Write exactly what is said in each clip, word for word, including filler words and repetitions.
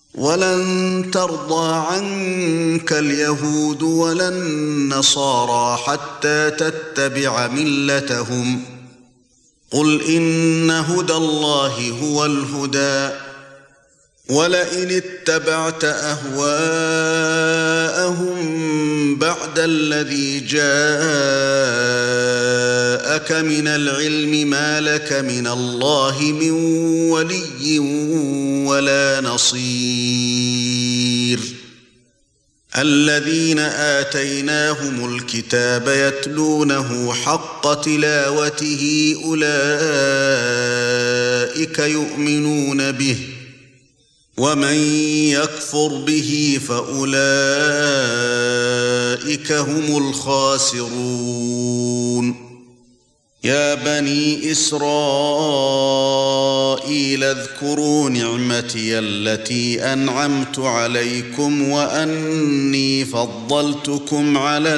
ولن ترضى عنك اليهود ولا النصارى حتى تتبع ملتهم قل إن هدى الله هو الهدى ولئن اتبعت أهواءهم بعد الذي جاءك من العلم ما لك من الله من ولي ولا نصير الذين آتيناهم الكتاب يتلونه حق تلاوته أولئك يؤمنون به ومن يكفر به فأولئك هم الخاسرون يا بني إسرائيل اذكروا نعمتي التي أنعمت عليكم وأني فضلتكم على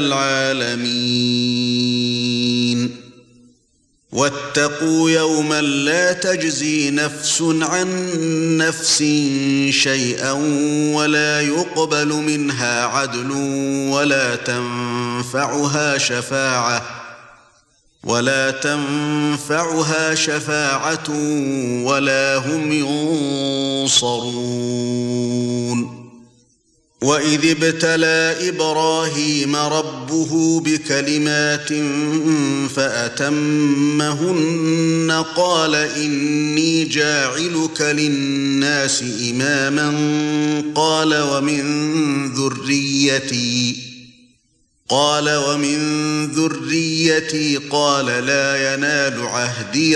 العالمين واتقوا يوما لا تجزي نفس عن نفس شيئا ولا يقبل منها عدل ولا تنفعها شفاعة ولا تنفعها شفاعة ولا هم ينصرون وإذ ابتلى إبراهيم ربه بكلمات فأتمهن قال إني جاعلك للناس إماما قال ومن ذريتي قال ومن ذريتي قال لا ينال عهدي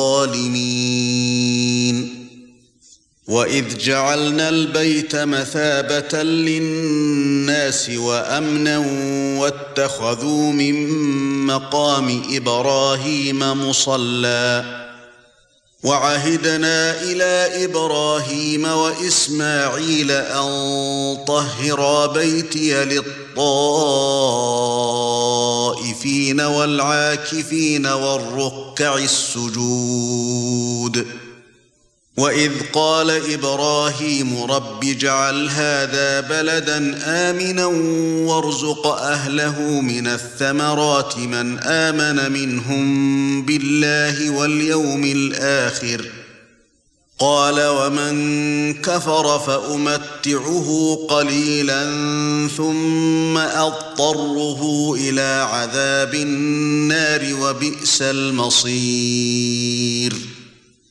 الظالمين وإذ جعلنا البيت مثابة للناس وأمنا واتخذوا من مقام إبراهيم مصلى وعهدنا إلى إبراهيم وإسماعيل أن طهرا بيتي للطائفين والعاكفين والركع السجود وإذ قال إبراهيم رب اجعل هذا بلدا آمنا وارزق أهله من الثمرات من آمن منهم بالله واليوم الآخر قال ومن كفر فأمتعه قليلا ثم أضطره إلى عذاب النار وبئس المصير